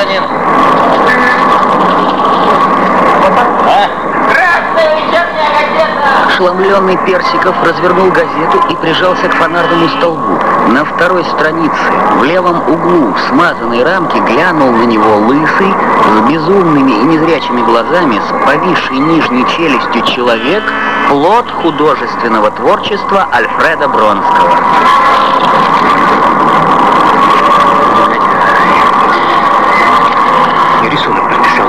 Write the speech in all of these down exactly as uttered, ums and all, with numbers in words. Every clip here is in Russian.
гражданин? Ошеломленный Персиков развернул газету и прижался к фонарному столбу. На второй странице, в левом углу, в смазанной рамке, глянул на него лысый, с безумными и незрячими глазами, с повисшей нижней челюстью человек, плод художественного творчества Альфреда Бронского. И рисунок написал.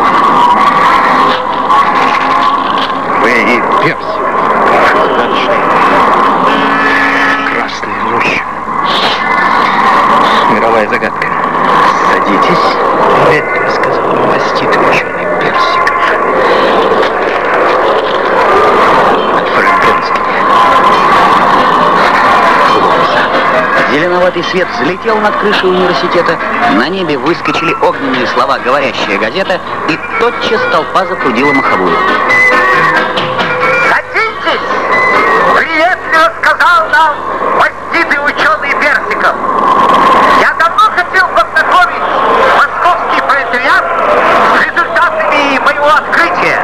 Вы и Персик. Красная ночь. Мировая загадка. Садитесь. Это сказал маститый ученый Персиков. Альфред Бронский. Зеленоватый свет взлетел над крышей университета, на небе выскочили огненные слова «Говорящая газета», и тотчас толпа запрудила маховую. Садитесь! Приветливо сказал нам маститый ученый Персиков. Я давно хотел познакомить московский пролетариат с результатами моего открытия.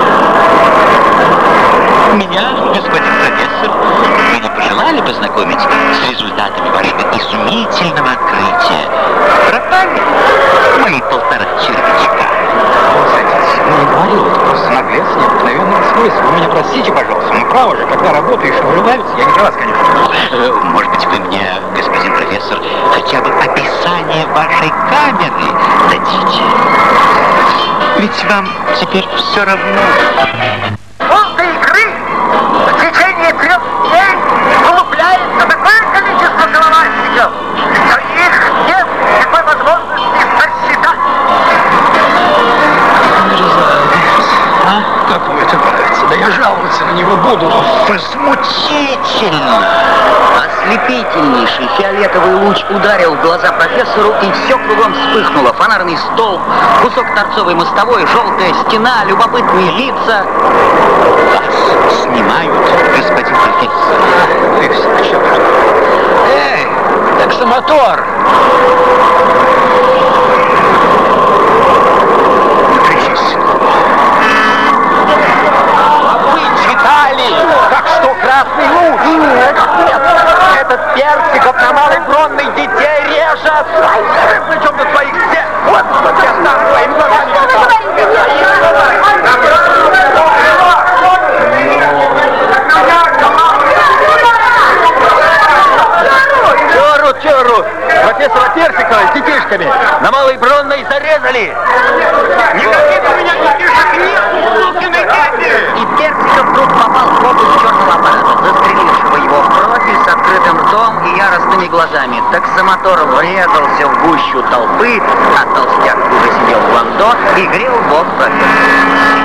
Меня, господин профессор, вы не пожелали познакомить с результатами вашего изумительного открытия? Пропали мои полтора червячка. Садитесь. Ну, не говорил, это просто наглец, необыкновенного свойства. Вы меня простите, пожалуйста, но право же, когда работаешь и влюбляются, я не про вас, конечно. Может быть, вы мне, господин профессор, хотя бы описание вашей камеры дадите? Ведь вам теперь все равно. После игры в течение трех дней вылупляется такое количество головастиков, что их нет никакой возможности сосчитать. А? Как вам это нравится? Да я жаловаться на него буду. Возмутительно! Ослепительнейший фиолетовый луч ударил в глаза профессору, и все кругом вспыхнуло. Фонарный столб, кусок торцовой мостовой, желтая стена, любопытные лица. Вас снимают, господин профессор. А, ты все, черт. Эй, таксомотор! Трясись. А вы читали, так что красный луч? Нет, нет. Этот Персиков на Малой Бронной детей режет. Причем на своих всех. Вот, вот я сам своими глазами. Чё орут, чё орут? Профессора Персикова с детишками на Малой Бронной зарезали. Никаких у меня детишек нет, сукины дети. И Персиков вдруг попал в фокус черного аппарата, застрелившего его в профиль с открытым ртом и яростными глазами. Таксомотор врезался в гущу толпы, а толстяк уже сидел в ландо и грел бок профессора.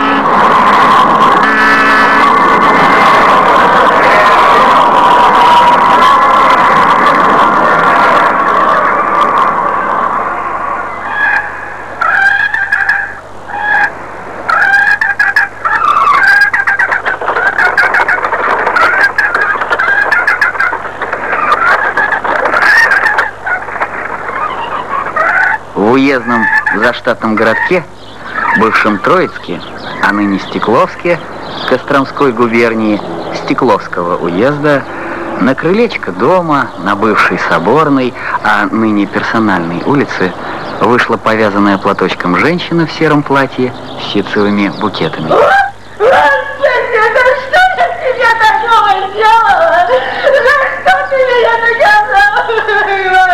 В уездном заштатном городке, бывшем Троицке, а ныне Стекловске, Костромской губернии, Стекловского уезда, на крылечко дома, на бывшей Соборной, а ныне Персональной улице, вышла повязанная платочком женщина в сером платье с ситцевыми букетами. Господи, да что я тебе такого сделала? За что ты меня наказала?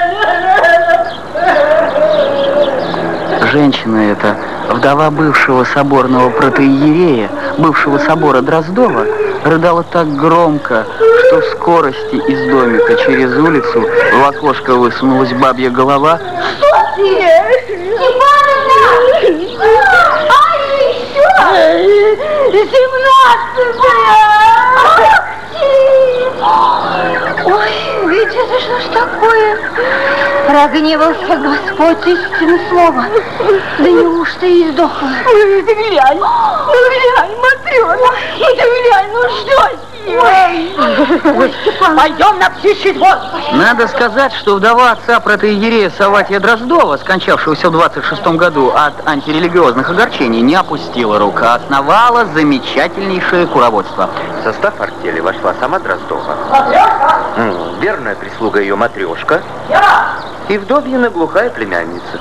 Женщина эта, вдова бывшего соборного протоиерея, бывшего собора Дроздова, рыдала так громко, что в скорости из домика через улицу в окошко высунулась бабья голова. Что тебе? Степановна! А еще! Семнадцатая! Ой, ведь это что ж такое? Разгневался Господь истинное слово. Да неужто и сдохла? Ой, ты глянь, ну глянь, Матрёна, ну ты глянь, ну что с Ой, ой, Степан. Пойдем на птичий двор. Надо сказать, что вдова отца протоиерея Савватия Дроздова, скончавшегося в двадцать шестом году от антирелигиозных огорчений, не опустила рук, а основала замечательнейшее куроводство. В состав артели вошла сама Дроздова, верная прислуга ее Матрешка и вдовьина глухая племянница.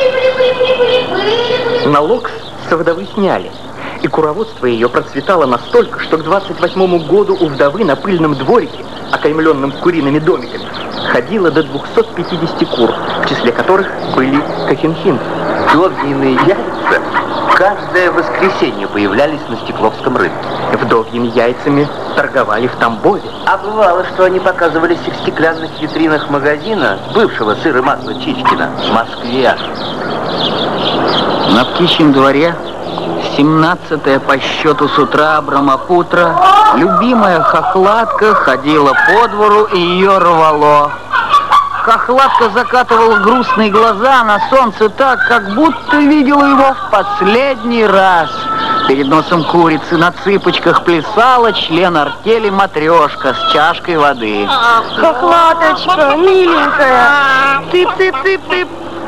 Налог со вдовы сняли, и куроводство ее процветало настолько, что к двадцать восьмому году у вдовы на пыльном дворике, окаймленном куриными домиками, ходило до двухсот пятидесяти кур, в числе которых были кахинхин. Вдовьины яйца каждое воскресенье появлялись на Стекловском рынке. Вдовьими яйцами торговали в Тамбове. А бывало, что они показывались и в стеклянных витринах магазина, бывшего сыр и масла Чичкина, в Москве. На птичьем дворе, семнадцатое по счету с утра Брамапутра, любимая хохлатка ходила по двору и ее рвало. Хохлатка закатывала грустные глаза на солнце так, как будто видела его в последний раз. Перед носом курицы на цыпочках плясала член артели Матрешка с чашкой воды. Хохлаточка, миленькая, тып-тып-тып-тып.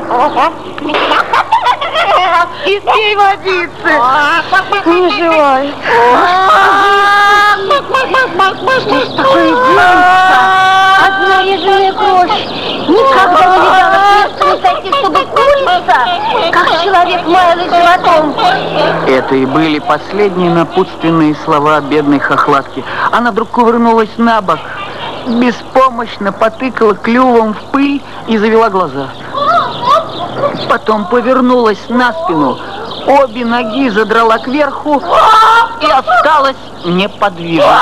И пей водицы. Не желай. Что ж такое делается? Одна режимая кровь. Никогда не видала в таких, чтобы курица, как человек маялась животом. Это и были последние напутственные слова бедной хохлатки. Она вдруг кувырнулась на бок, беспомощно потыкала клювом в пыль и завела глаза. Потом повернулась на спину, обе ноги задрала кверху и осталась неподвижна.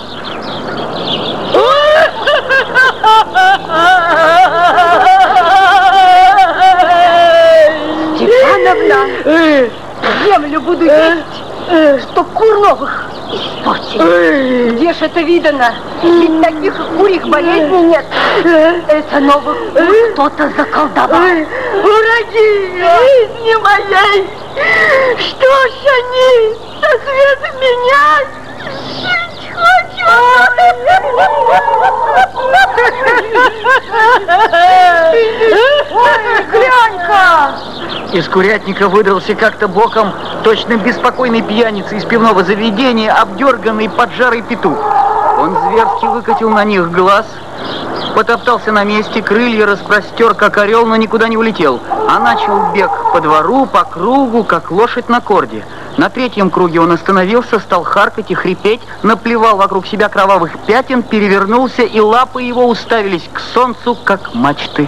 Степановна, землю буду есть, чтоб кур новых испортили. Где ж это видано? Ведь таких курьих болезней нет. Это новых кур кто-то заколдовал. Враги жизни моей, что ж они со света меня жить хотят? Ой, глянь-ка! Из курятника выдрался как-то боком точно беспокойный пьяница из пивного заведения, обдерганный поджарый петух. Он зверски выкатил на них глаз, потоптался на месте, крылья распростер, как орел, но никуда не улетел, а начал бег по двору, по кругу, как лошадь на корде. На третьем круге он остановился, стал харкать и хрипеть, наплевал вокруг себя кровавых пятен, перевернулся, и лапы его уставились к солнцу, как мачты.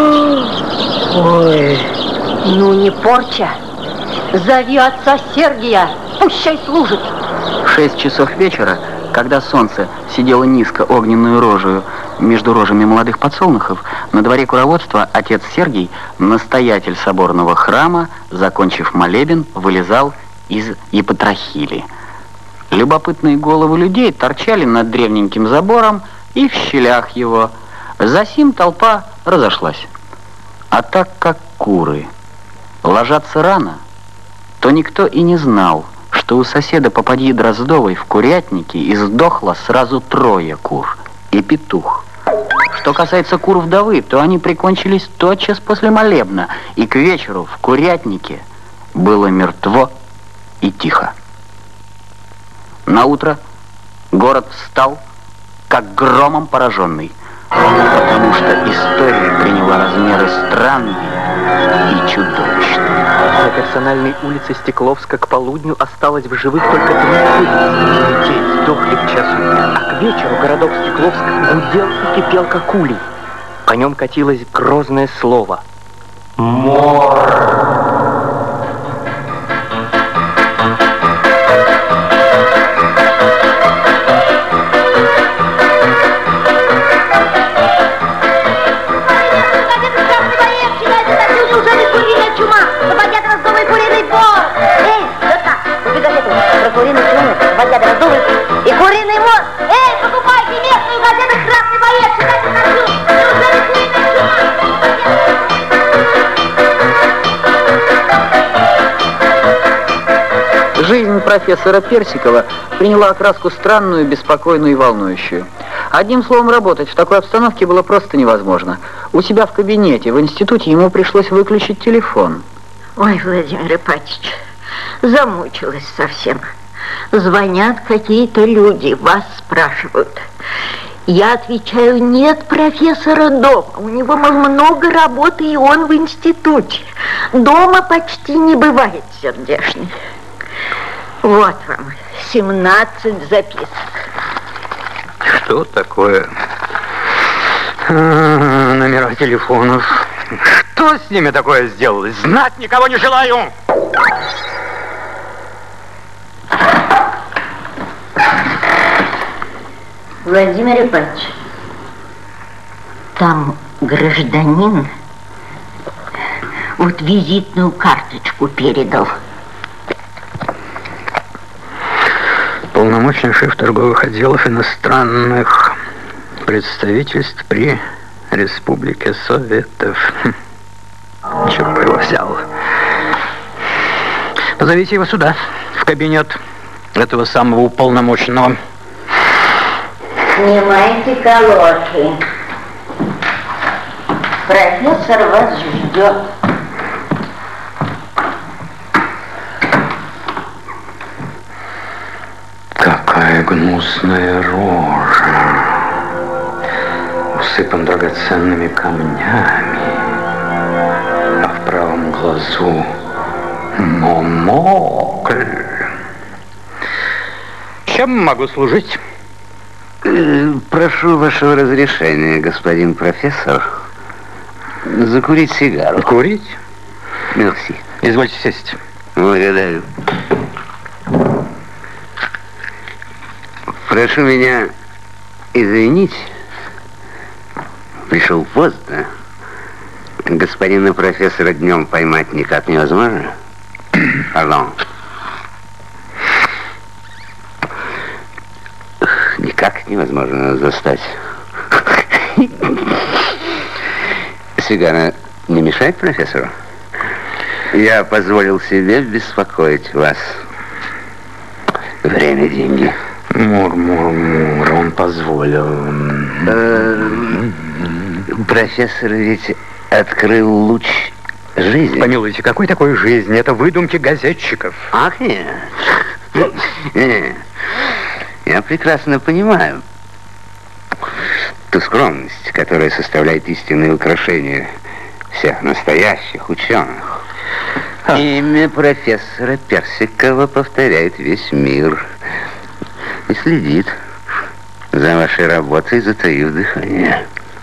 Ой, ну не порча. Зови отца Сергия, пущай служит. В шесть часов вечера, когда солнце сидело низко огненную рожею между рожами молодых подсолнухов, на дворе куроводства отец Сергий, настоятель соборного храма, закончив молебен, вылезал из епатрахили. Любопытные головы людей торчали над древненьким забором и в щелях его. Засим толпа разошлась. А так как куры ложатся рано, то никто и не знал, что у соседа попадьи Дроздовой в курятнике издохло сразу трое кур и петух. Что касается кур вдовы, то они прикончились тотчас после молебна, и к вечеру в курятнике было мертво и тихо. Наутро город встал, как громом пораженный, потому что история приняла размеры странные и чудовищные. На персональной улице Стекловска к полудню осталось в живых только три курицы. Детей сдохли к часу, а к вечеру городок Стекловск гудел и кипел, как улей. По нем катилось грозное слово «Мор». Куриный чумы, водя Дроздовой и куриный мор. Эй, покупайте местную газету «Красный боец», читайте статью. Неужели куриная чума? профессора Персикова приняла окраску странную, беспокойную и волнующую. Одним словом, работать в такой обстановке было просто невозможно. У себя в кабинете, в институте ему пришлось выключить телефон. Ой, Владимир Ипатьевич, замучилась совсем. Звонят какие-то люди, вас спрашивают. Я отвечаю, нет профессора дома. У него много работы, и он в институте. Дома почти не бывает сердечный. Вот вам семнадцать записок. Что такое? А, номера телефонов. Что с ними такое сделалось? Знать никого не желаю! Владимир Ипатьевич, там гражданин вот визитную карточку передал. Полномочный шеф торговых отделов иностранных представительств при Республике Советов. Черт бы его взял. Позовите его сюда, в кабинет этого самого уполномоченного. Снимайте колоши. Профессор вас ждет. Какая гнусная рожа. Усыпан драгоценными камнями. А в правом глазу монокль. Чем могу служить? Прошу вашего разрешения, господин профессор, закурить сигару. Курить? Мерси. Извольте сесть. Благодарю. Прошу меня извинить. Пришел поздно. Господина профессора днем поймать никак невозможно. Пардон. Никак невозможно застать. Сигара не мешает профессору? Я позволил себе беспокоить вас. Время, деньги. Мур-мур-мур, он позволил. Профессор ведь открыл луч жизни. Помилуйте, какой такой жизни? Это выдумки газетчиков. Ах, нет. Нет. Я прекрасно понимаю ту скромность, которая составляет истинное украшение всех настоящих ученых. А. Имя профессора Персикова повторяет весь мир и следит за вашей работой, затаив дыхание.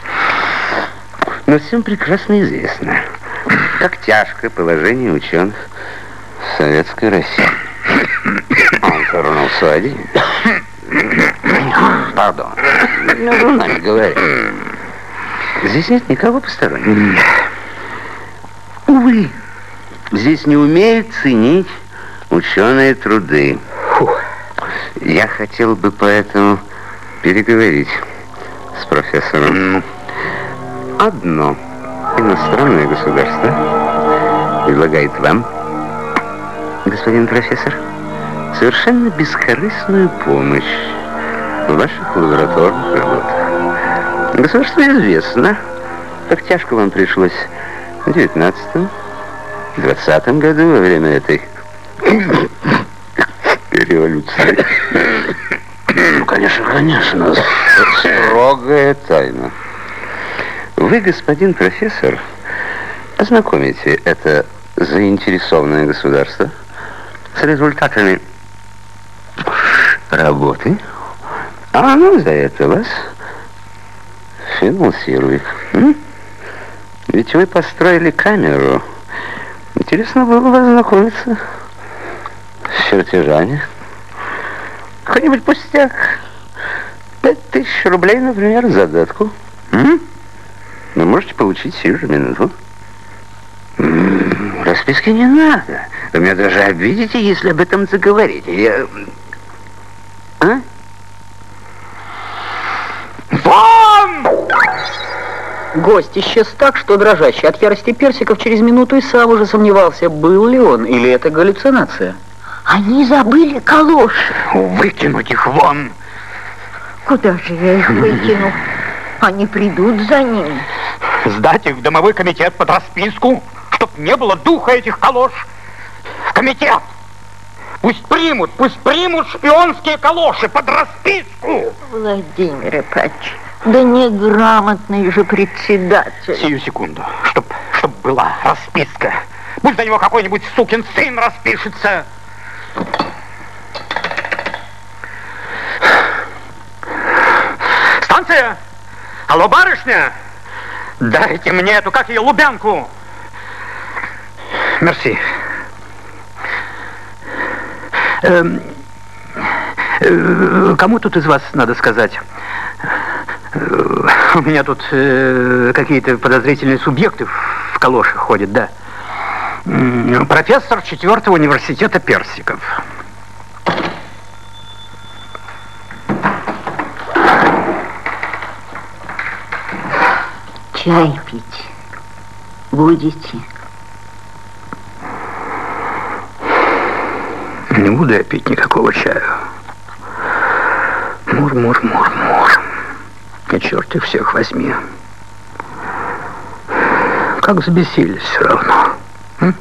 Но всем прекрасно известно, как тяжкое положение ученых в Советской России. Он вернулся один. Пардон. Между нами говоря. Здесь нет никого постороннего. Увы, здесь не умеют ценить ученые труды. Я хотел бы поэтому переговорить с профессором. Одно иностранное государство предлагает вам, господин профессор, совершенно бескорыстную помощь в ваших лабораторных работах. Государству известно, как тяжко вам пришлось в девятнадцатом, двадцатом году во время этой революции. Ну, конечно, конечно, строгая тайна. Вы, господин профессор, ознакомите это заинтересованное государство с результатами работы, а оно за это вас финансирует. М? Ведь вы построили камеру. Интересно было бы ознакомиться с чертежами. Какой-нибудь пустяк. Пять тысяч рублей, например, задатку. М? Вы можете получить сию же минуту. М-м, расписки не надо. Вы меня даже обидите, если об этом заговорите. Я... А? Вон! Гость исчез так, что дрожащий от ярости Персиков через минуту и сам уже сомневался, был ли он или это галлюцинация. Они забыли калоши. Выкинуть их вон. Куда же я их выкину? Они придут за ними. Сдать их в домовой комитет под расписку, чтоб не было духа этих калош. В комитет! Пусть примут, пусть примут шпионские калоши под расписку! Владимир Ипатьевич, да неграмотный же председатель. Сию секунду, чтоб, чтоб была расписка. Пусть за него какой-нибудь сукин сын распишется. Станция! Алло, барышня! Дайте мне эту, как ее, Лубянку! Мерси. Эм, э, кому тут из вас надо сказать? Э, у меня тут э, какие-то подозрительные субъекты в калошах ходят, да. Э, профессор четвертого университета Персиков. Чай пить будете? Не буду я пить никакого чая. Мур, мур, мур, мур. И черт их всех возьми. Как взбесились все равно. М?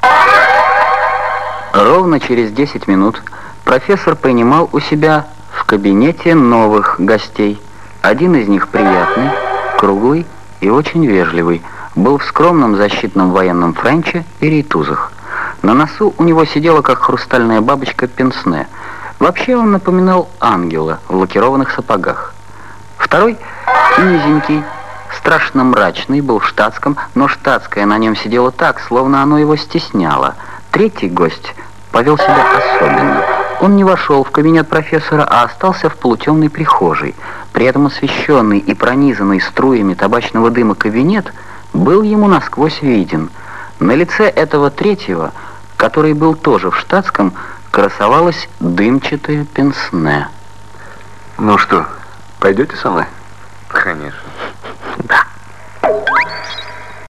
Ровно через десять минут профессор принимал у себя в кабинете новых гостей. Один из них приятный, круглый и очень вежливый. Был в скромном защитном военном френче и рейтузах. На носу у него сидела, как хрустальная бабочка, пенсне. Вообще он напоминал ангела в лакированных сапогах. Второй, низенький, страшно мрачный, был в штатском, но штатское на нем сидело так, словно оно его стесняло. Третий гость повел себя особенно. Он не вошел в кабинет профессора, а остался в полутемной прихожей. При этом освещенный и пронизанный струями табачного дыма кабинет был ему насквозь виден. На лице этого третьего, который был тоже в штатском, красовалась дымчатая пенсне. Ну что, пойдете со мной? Конечно.